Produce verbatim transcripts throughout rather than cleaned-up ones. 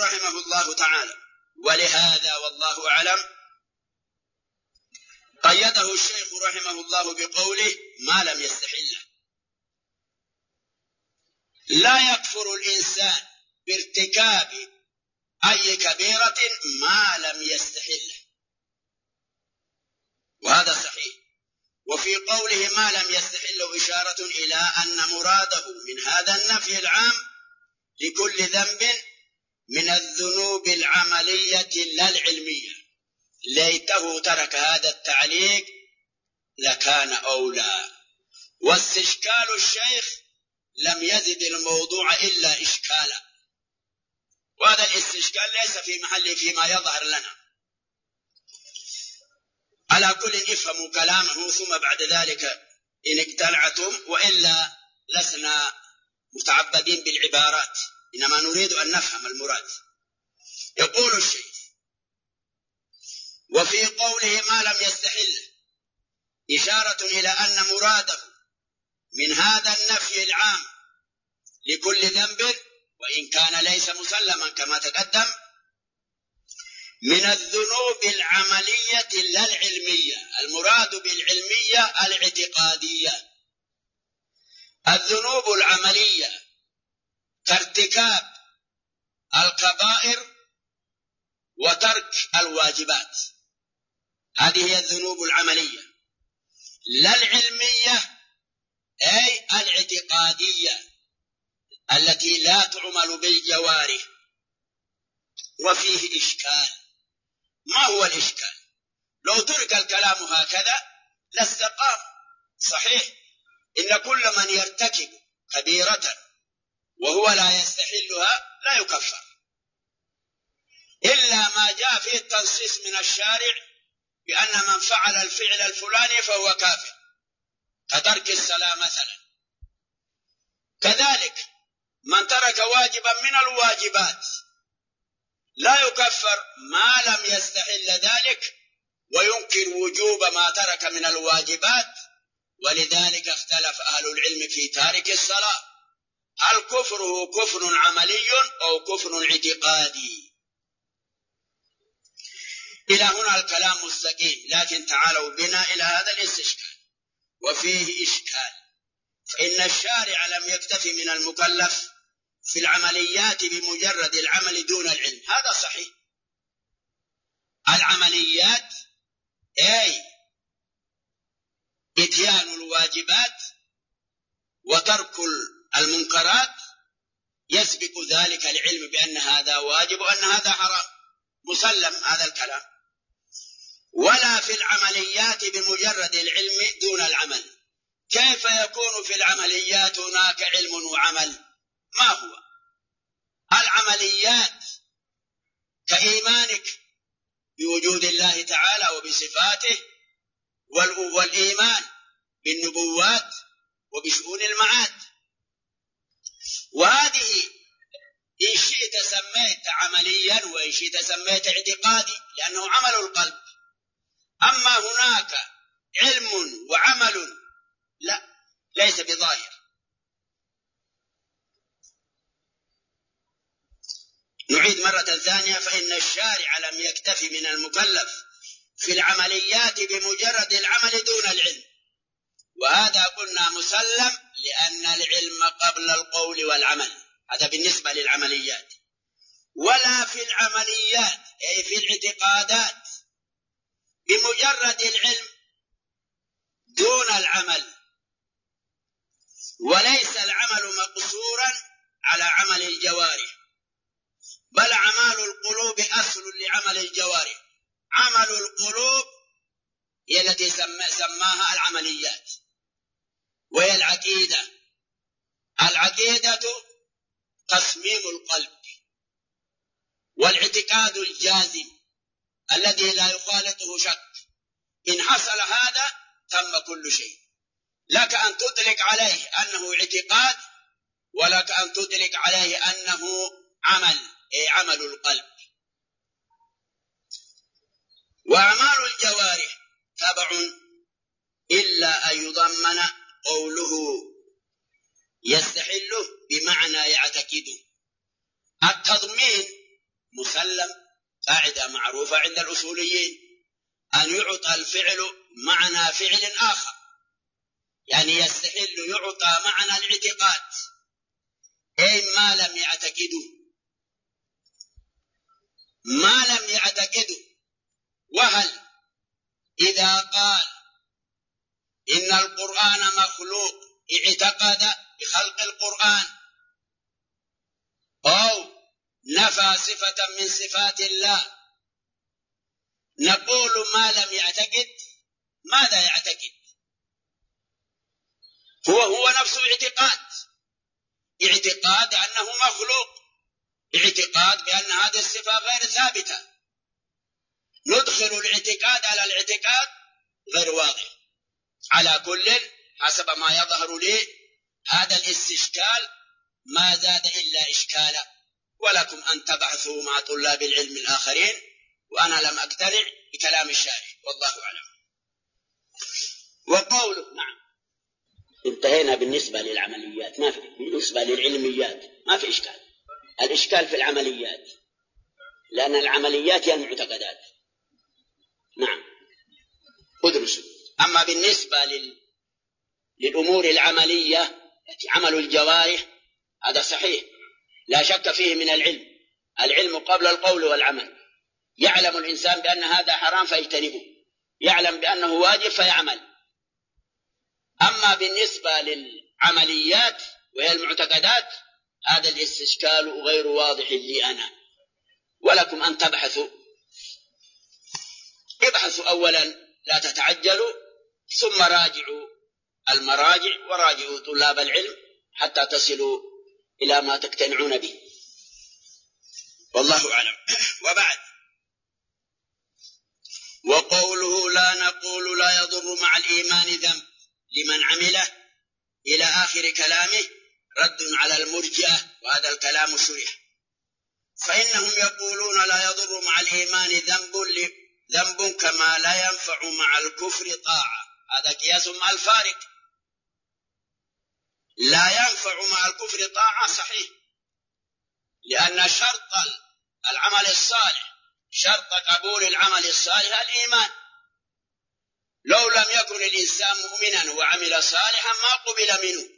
رحمه الله تعالى. ولهذا والله أعلم قيده الشيخ رحمه الله بقوله ما لم يستحله. لا يكفر الإنسان بارتكاب أي كبيرة ما لم يستحله، وهذا صحيح. وفي قوله ما لم يستحله إشارة إلى أن مراده من هذا النفي العام لكل ذنب من الذنوب العملية لا العلمية. ليته ترك هذا التعليق لكان أولى. واستشكال الشيخ لم يزد الموضوع إلا إشكالا، وهذا الاستشكال ليس في محله فيما يظهر لنا. على كل افهموا كلامه ثم بعد ذلك إن اقتنعتم، وإلا لسنا متعبدين بالعبارات، إنما نريد أن نفهم المراد. يقول الشيخ وفي قوله ما لم يستحله إشارة إلى أن مراده من هذا النفي العام لكل ذنب، وإن كان ليس مسلما كما تقدم، من الذنوب العملية لا العلمية. المراد بالعلمية الاعتقادية. الذنوب العملية كارتكاب الكبائر وترك الواجبات، هذه هي الذنوب العملية. لا العلمية أي الاعتقادية التي لا تعمل بالجوارح. وفيه إشكال. ما هو الإشكال؟ لو ترك الكلام هكذا لاستقام. صحيح إن كل من يرتكب كبيرة وهو لا يستحلها لا يكفر، إلا ما جاء فيه التنصيص من الشارع بأن من فعل الفعل الفلاني فهو كافر، كترك الصلاة مثلا. كذلك من ترك واجبا من الواجبات لا يكفر ما لم يستحل ذلك وينكر وجوب ما ترك من الواجبات. ولذلك اختلف أهل العلم في تارك الصلاة، هل كفره كفر عملي أو كفر اعتقادي؟ إلى هنا الكلام مستقيم، لكن تعالوا بنا إلى هذا الاستشكال. وفيه إشكال، فإن الشارع لم يكتفي من المكلف في العمليات بمجرد العمل دون العلم. هذا صحيح. العمليات أي إتيان الواجبات وترك المنكرات يسبق ذلك العلم بأن هذا واجب وأن هذا حرام، مسلم هذا الكلام. ولا في العمليات بمجرد العلم دون العمل. كيف يكون في العمليات هناك علم وعمل؟ ما هو؟ العمليات كإيمانك بوجود الله تعالى وبصفاته، والإيمان بالنبوات وبشؤون المعاد. وهذه إن شئت سميت عمليا وإن شئت سميت اعتقادي، لأنه عمل القلب. أما هناك علم وعمل لا، ليس بظاهر. نعيد مرة ثانية، فإن الشارع لم يكتفي من المكلف في العمليات بمجرد العمل دون العلم، وهذا قلنا مسلم لأن العلم قبل القول والعمل. هذا بالنسبة للعمليات. ولا في العمليات أي في الاعتقادات بمجرد العلم دون العمل. وليس العمل مقصورا على عمل الجوارح، بل أعمال القلوب أصل لعمل الجوارح. عمل القلوب هي التي سماها العمليات، وهي العقيدة. العقيدة تصميم القلب والاعتقاد الجازم الذي لا يخالطه شك. إن حصل هذا تم كل شيء. لك أن تدرك عليه أنه اعتقاد، ولك أن تدرك عليه أنه عمل، أي عمل القلب. وأعمال الجوارح تبع إلا أن يضمن قوله يستحله بمعنى يعتقده. التضمين مسلم، قاعدة معروفة عند الأصوليين، أن يعطى الفعل معنى فعل آخر، يعني يستحل يعطى معنى الاعتقاد، أي ما لم يعتقده ما لم يعتقده وهل إذا قال إن القرآن مخلوق اعتقد بخلق القرآن، أو نفى صفة من صفات الله، نقول ما لم يعتقد ماذا يعتقد؟ هو هو نفسه اعتقاد اعتقاد أنه مخلوق، اعتقاد بأن هذه الصفة غير ثابتة. ندخل الاعتقاد على الاعتقاد غير واضح. على كل حسب ما يظهر لي هذا الاستشكال ما زاد إلا إشكالا، ولكم أن تبحثوا مع طلاب العلم الآخرين، وأنا لم أقتنع بكلام الشارح والله أعلم. وقوله نعم، انتهينا بالنسبة للعمليات، ما في بالنسبة للعلميات ما في إشكال. الإشكال في العمليات، لأن العمليات هي المعتقدات. نعم ادرسوا. أما بالنسبة لل... للأمور العملية التي عمل الجوارح هذا صحيح لا شك فيه من العلم، العلم قبل القول والعمل. يعلم الإنسان بأن هذا حرام فيجتنبه، يعلم بأنه واجب فيعمل. أما بالنسبة للعمليات وهي المعتقدات هذا الاستشكال غير واضح لي أنا، ولكم أن تبحثوا. ابحثوا أولا لا تتعجلوا، ثم راجعوا المراجع وراجعوا طلاب العلم حتى تصلوا إلى ما تقتنعون به، والله أعلم. وبعد، وقوله لا نقول لا يضر مع الإيمان ذنب لمن عمله إلى آخر كلامه رد على المرجئة، وهذا الكلام شرح. فإنهم يقولون لا يضر مع الإيمان ذنب ذنب كما لا ينفع مع الكفر طاعة، هذا قياس مع الفارق. لا ينفع مع الكفر طاعة صحيح، لأن شرط العمل الصالح، شرط قبول العمل الصالح الإيمان. لو لم يكن الإنسان مؤمنا وعمل صالحا ما قبل منه.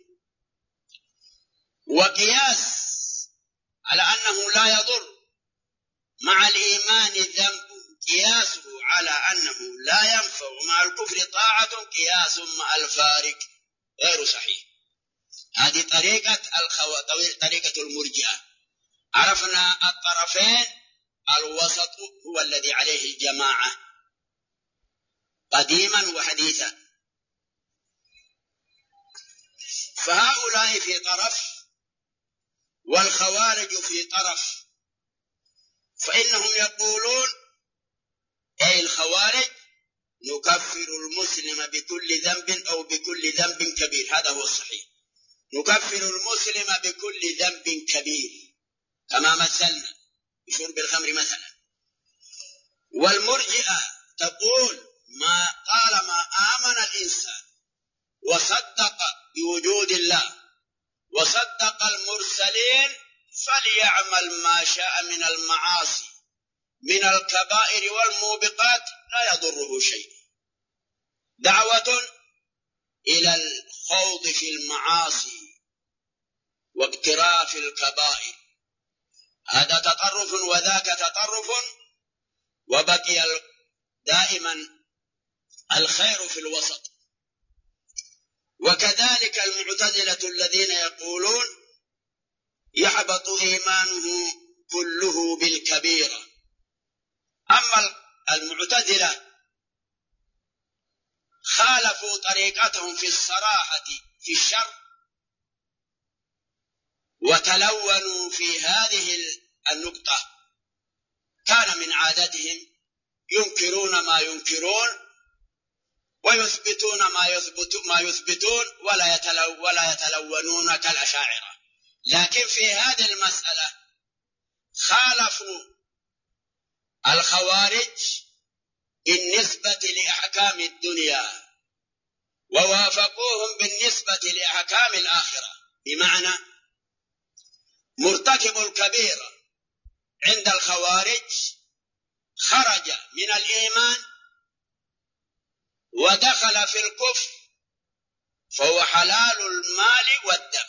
وقياس على أنه لا يضر مع الإيمان ذنب قياسه على أنه لا ينفع مع الكفر طاعة قياس مع الفارق غير صحيح. هذه طريقة الخو... طريقة المرجئة. عرفنا الطرفين، الوسط هو الذي عليه الجماعة قديما وحديثا. فهؤلاء في طرف والخوارج في طرف. فإنهم يقولون أي الخوارج نكفر المسلم بكل ذنب أو بكل ذنب كبير، هذا هو الصحيح، نكفر المسلم بكل ذنب كبير كما مثلنا بشرب الخمر مثلا. والمرجئة تقول ما طالما آمن الإنسان وصدق بوجود الله وصدق المرسلين فليعمل ما شاء من المعاصي من الكبائر والموبقات لا يضره شيء. دعوة إلى الخوض في المعاصي واقتراف الكبائر، هذا تطرف وذاك تطرف، وبقي دائما الخير في الوسط. وكذلك المعتزلة الذين يقولون يحبط إيمانه كله بالكبيرة. أما المعتزلة خالفوا طريقتهم في الصراحة في الشر، وتلونوا في هذه النقطة. كان من عادتهم ينكرون ما ينكرون ويثبتون ما يثبت ما يثبتون ولا يتلو ولا يتلونون كالأشاعرة. لكن في هذه المسألة خالفوا الخوارج بالنسبة لأحكام الدنيا ووافقوهم بالنسبة لأحكام الآخرة. بمعنى مرتكب الكبيرة عند الخوارج خرج من الإيمان ودخل في الكفر فهو حلال المال والدم.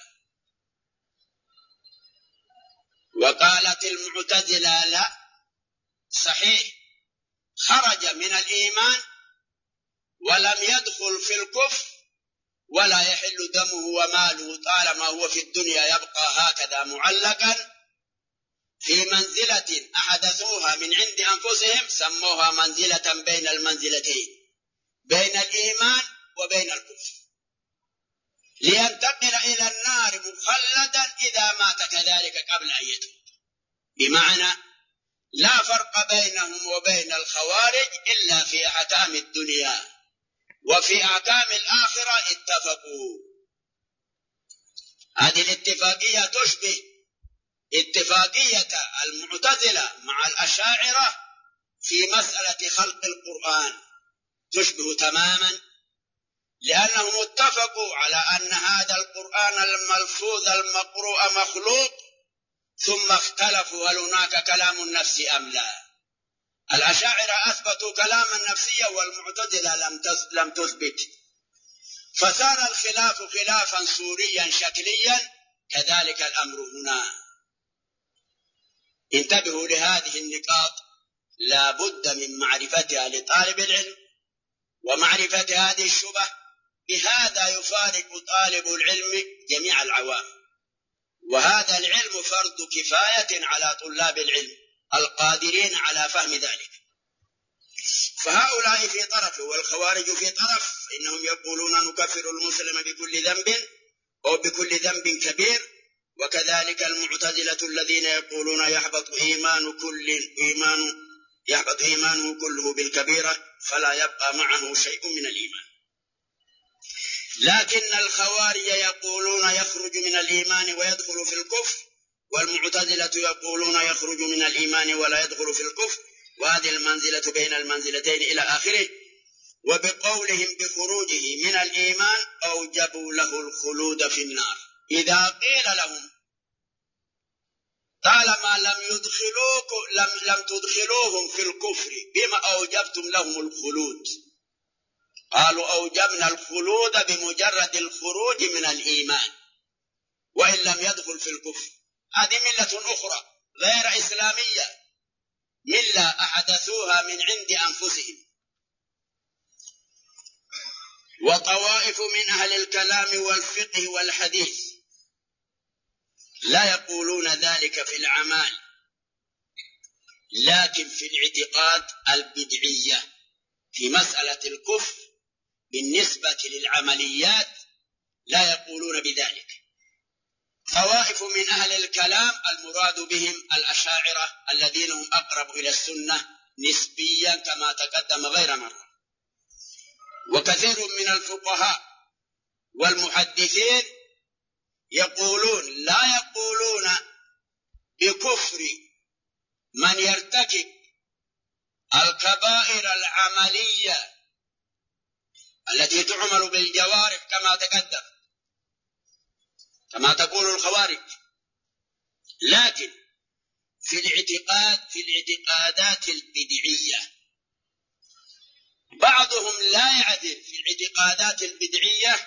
وقالت المعتزلة لا، صحيح خرج من الإيمان ولم يدخل في الكفر ولا يحل دمه وماله طالما هو في الدنيا يبقى هكذا معلقا في منزلة أحدثوها من عند أنفسهم، سموها منزلة بين المنزلتين، بين الإيمان وبين الكفر، لينتقل إلى النار مخلدا إذا مات كذلك قبل أن يتوب. بمعنى لا فرق بينهم وبين الخوارج إلا في أحكام الدنيا، وفي أحكام الآخرة اتفقوا. هذه الاتفاقية تشبه اتفاقية المعتزلة مع الأشاعرة في مسألة خلق القرآن، تشبه تماما، لأنهم اتفقوا على أن هذا القرآن الملفوظ المقروء مخلوق، ثم اختلفوا هل هناك كلام النفس أم لا. الأشاعرة أثبتوا كلام النفسية والمعتزلة لم تثبت، فصار الخلاف خلافا صوريا شكليا. كذلك الأمر هنا. انتبهوا لهذه النقاط، لا بد من معرفتها لطالب العلم ومعرفة هذه الشبه، بهذا يفارق طالب العلم جميع العوام، وهذا العلم فرض كفاية على طلاب العلم القادرين على فهم ذلك. فهؤلاء في طرف والخوارج في طرف، إنهم يقولون نكفر المسلم بكل ذنب أو بكل ذنب كبير، وكذلك المعتزلة الذين يقولون يحبط إيمان كل إيمان يحبط إيمانه كله بالكبيرة فلا يبقى معه شيء من الإيمان. لكن الخوارج يقولون يخرج من الإيمان ويدخل في الكفر، والمعتزلة يقولون يخرج من الإيمان ولا يدخل في الكفر، وهذه المنزلة بين المنزلتين إلى آخره. وبقولهم بخروجه من الإيمان أوجبوا له الخلود في النار. إذا قيل لهم طالما لم يدخلوك لم, لم تدخلوهم في الكفر بما أوجبتم لهم الخلود، قالوا أوجبنا الخلود بمجرد الخروج من الإيمان وإن لم يدخل في الكفر. هذه ملة أخرى غير إسلامية، ملة أحدثوها من عند أنفسهم. وطوائف من أهل الكلام والفقه والحديث لا يقولون ذلك في الأعمال، لكن في الاعتقاد البدعية في مسألة الكفر بالنسبة للعمليات لا يقولون بذلك. طوائف من أهل الكلام المراد بهم الأشاعرة الذين هم أقرب إلى السنة نسبيا كما تقدم غير مرة. وكثير من الفقهاء والمحدثين يقولون لا يقولون بكفر من يرتكب الكبائر العملية التي تعمل بالجوارح كما تقدم كما تقول الخوارج، لكن في الاعتقاد في الاعتقادات البدعية بعضهم لا يعدل في الاعتقادات البدعية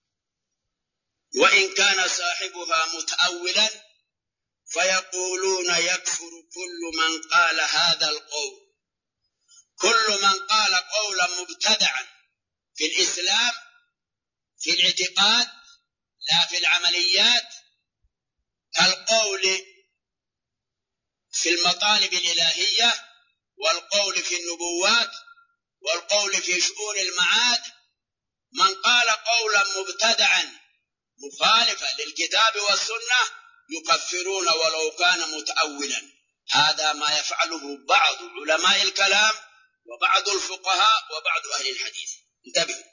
وإن كان صاحبها متأولا، فيقولون يكفر كل من قال هذا القول، كل من قال قولا مبتدعا في الإسلام في الاعتقاد لا في العمليات، كالقول في المطالب الإلهية والقول في النبوات والقول في شؤون المعاد. من قال قولا مبتدعا مخالفا للكتاب والسنة يكفرون ولو كان متأولا. هذا ما يفعله بعض علماء الكلام وبعض الفقهاء وبعض أهل الحديث. انتبهوا.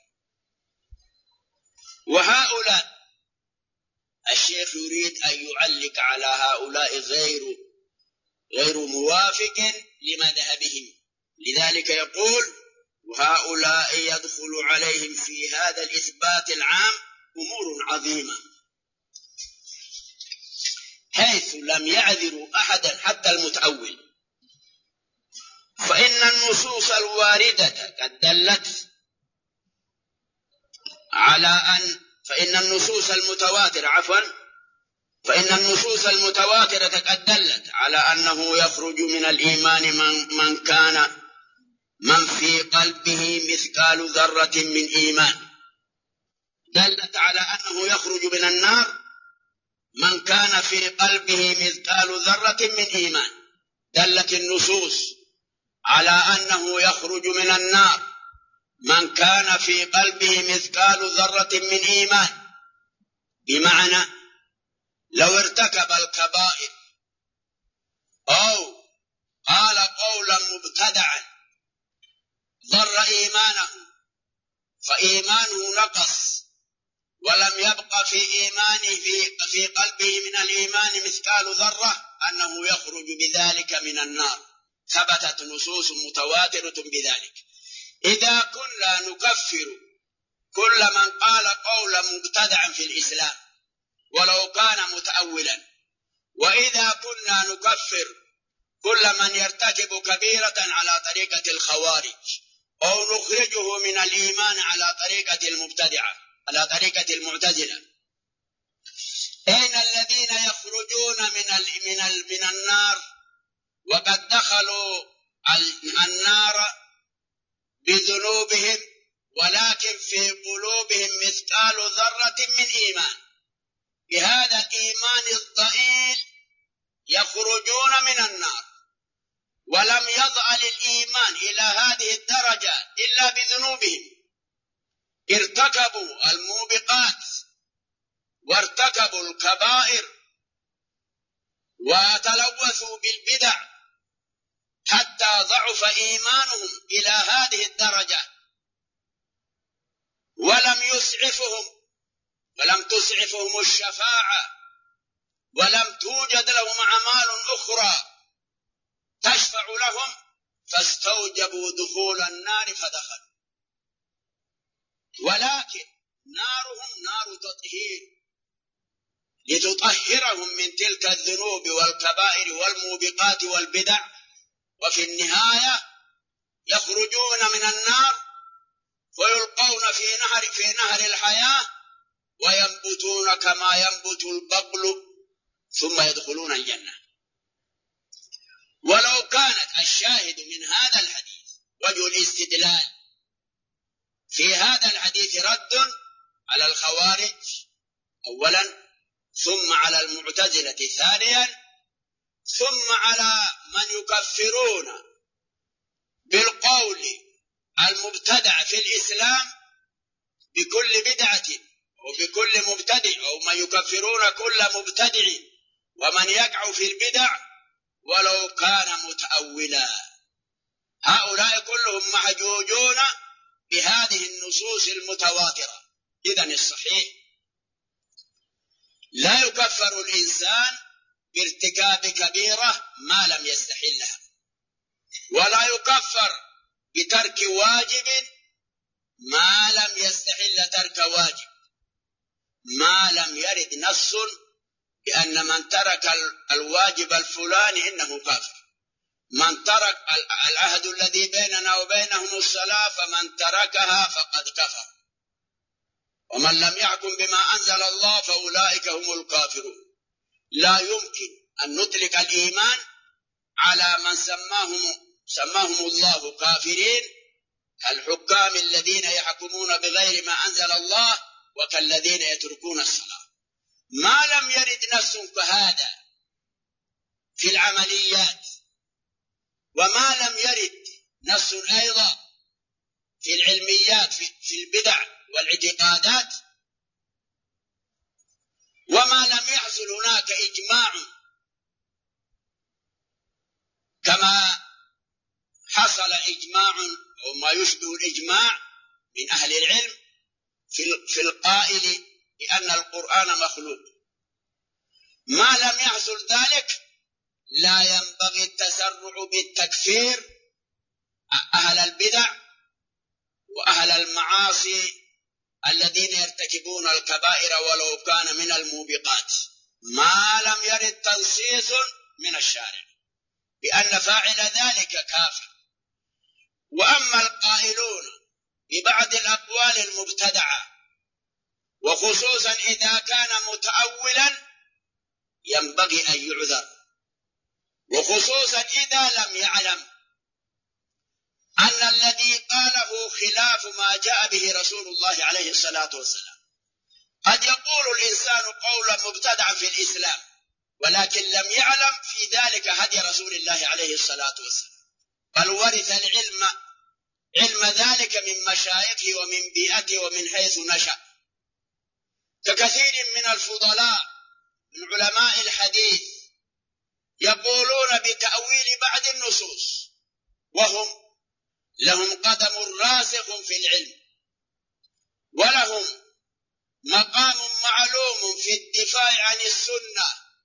وهؤلاء الشيخ يريد أن يعلق على هؤلاء غير غير موافق لمذهبهم، لذلك يقول وهؤلاء يدخل عليهم في هذا الإثبات العام أمور عظيمة. حيث لم يعذروا أحدا حتى المتأول. فإن النصوص الواردة قد دلت على أن فإن النصوص المتواترة عفوا فإن النصوص المتواترة قد دلت على أنه يخرج من الإيمان من, من كان من في قلبه مثقال ذرة من إيمان. دلت على أنه يخرج من النار من كان في قلبه مثقال ذرة من إيمان. دلت النصوص على أنه يخرج من النار من كان في قلبه مثقال ذرة من إيمان، بمعنى لو ارتكب الكبائر أو قال قولا مبتدعا ضر إيمانه فإيمانه نقص، ولم يبق في إيمانه في, في قلبه من الإيمان مثقال ذرة، أنه يخرج بذلك من النار. ثبتت نصوص متواترة بذلك. إذا كنا نكفر كل من قال قولا مبتدعا في الإسلام ولو كان متأولا، وإذا كنا نكفر كل من يرتكب كبيرة على طريقة الخوارج، أو نخرجه من الإيمان على طريقة المبتدعة على طريقة المعتزلة. أين الذين يخرجون من من من النار وقد دخلوا النار بذنوبهم ولكن في قلوبهم مثقال ذرة من إيمان؟ بهذا الإيمان الضئيل يخرجون من النار، ولم يضل الإيمان إلى هذه الدرجة إلا بذنوبهم. ارتكبوا الموبقات وارتكبوا الكبائر وتلوثوا بالبدع حتى ضعف إيمانهم إلى هذه الدرجة، ولم يسعفهم ولم تسعفهم الشفاعة، ولم توجد لهم أعمال أخرى تشفع لهم، فاستوجبوا دخول النار فدخلوا. ولكن نارهم نار تطهير لتطهرهم من تلك الذنوب والكبائر والموبقات والبدع، وفي النهاية يخرجون من النار ويلقون في نهر في نهر الحياة وينبتون كما ينبت البقل ثم يدخلون الجنة. ولو كانت الشاهد من هذا الحديث وجه الاستدلال في هذا الحديث رد على الخوارج أولا، ثم على المعتزلة ثانيا، ثم على من يكفرون بالقول المبتدع في الإسلام بكل بدعة وبكل مبتدع، أو من يكفرون كل مبتدع ومن يقع في البدع ولو كان متأولا. هؤلاء كلهم محجوجون بهذه النصوص المتواترة. إذن الصحيح لا يكفر الإنسان بارتكاب كبيرة ما لم يستحلها، ولا يكفر بترك واجب ما لم يستحل ترك واجب، ما لم يرد نص بأن من ترك الواجب الفلاني إنه كافر. من ترك العهد الذي بيننا وبينهم الصلاة فمن تركها فقد كفر، ومن لم يحكم بما أنزل الله فأولئك هم الكافرون. لا يمكن أن نطلق الإيمان على من سماهم سماهم الله كافرين، الحكام الذين يحكمون بغير ما أنزل الله وكالذين يتركون الصلاة. ما لم يرد نص كهذا في العمليات، وما لم يرد نص أيضا في العلميات في البدع والاعتقادات، وما لم يحصل هناك إجماع كما حصل إجماع أو ما يشبه الإجماع من أهل العلم في القائل بأن القرآن مخلوق. ما لم يحصل ذلك لا ينبغي التسرع بالتكفير أهل البدع وأهل المعاصي الذين يرتكبون الكبائر ولو كان من الموبقات. ما لم يرد تنصيص من الشارع بأن فاعل ذلك كافر. وأما القائلون ببعض الأقوال المبتدعة وخصوصا إذا كان متأولا ينبغي أن يعذر، وخصوصا إذا لم يعلم أن الذي قاله خلاف ما جاء به رسول الله عليه الصلاة والسلام. قد يقول الإنسان قولا مبتدعا في الإسلام ولكن لم يعلم في ذلك هدي رسول الله عليه الصلاة والسلام، بل ورث العلم علم ذلك من مشايخه ومن بيئته ومن حيث نشأ، ككثير من الفضلاء من علماء الحديث يقولون بتأويل بعض النصوص وهم لهم قدم راسخ في العلم ولهم مقام معلوم في الدفاع عن السنة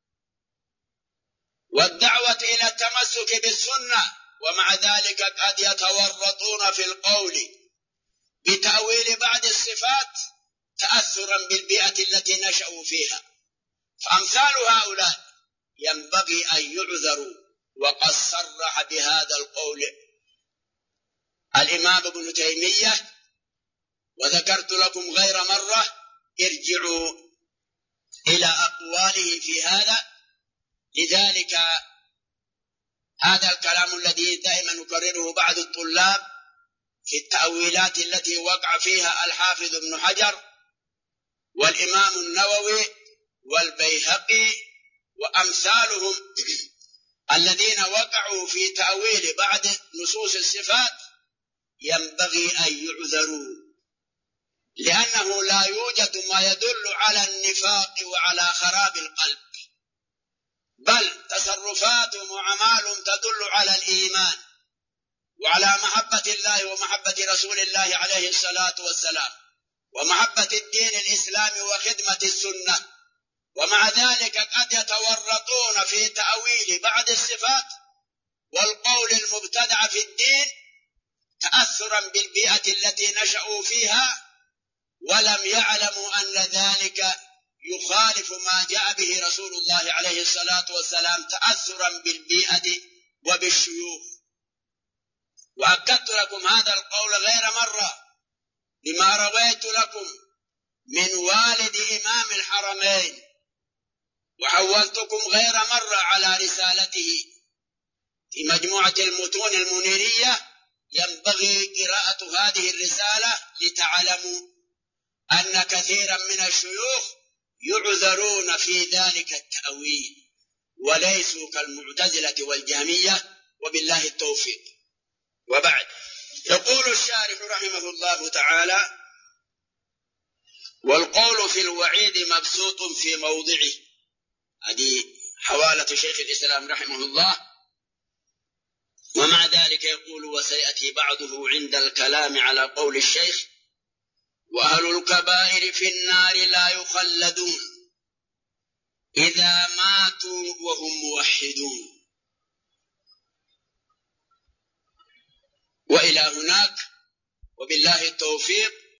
والدعوة إلى التمسك بالسنة، ومع ذلك قد يتورطون في القول بتأويل بعض الصفات تأثرا بالبيئة التي نشأوا فيها. فأمثال هؤلاء ينبغي أن يعذروا، وقد صرح بهذا القول الإمام ابن تيمية، وذكرت لكم غير مرة ارجعوا إلى أقواله في هذا. لذلك هذا الكلام الذي دائما نكرره بعض الطلاب في التأويلات التي وقع فيها الحافظ ابن حجر والإمام النووي والبيهقي وأمثالهم الذين وقعوا في تأويل بعض نصوص الصفات ينبغي أن يعذروا، لأنه لا يوجد ما يدل على النفاق وعلى خراب القلب، بل تصرفاتهم وأعمالهم تدل على الإيمان وعلى محبة الله ومحبة رسول الله عليه الصلاة والسلام ومحبة الدين الإسلامي وخدمة السنة. ومع ذلك قد يتورطون في تأويل بعض الصفات والقول المبتدع في الدين تأثرا بالبيئة التي نشأوا فيها، ولم يعلموا أن ذلك يخالف ما جاء به رسول الله عليه الصلاة والسلام تأثرا بالبيئة وبالشيوخ. وأكدت لكم هذا القول غير مرة بما رويت لكم من والد إمام الحرمين، وحولتكم غير مرة على رسالته في مجموعة المتون المنيرية. ينبغي قراءة هذه الرسالة لتعلموا أن كثيرا من الشيوخ يعذرون في ذلك التأويل وليسوا كالمعتزلة والجهمية، وبالله التوفيق. وبعد، يقول الشارح رحمه الله تعالى: والقول في الوعيد مبسوط في موضعه. هذه حوالة شيخ الإسلام رحمه الله. ومع ذلك يقول: وسيأتي بعضه عند الكلام على قول الشيخ: وأهل الكبائر في النار لا يخلدون إذا ماتوا وهم موحدون. وإلى هناك، وبالله التوفيق.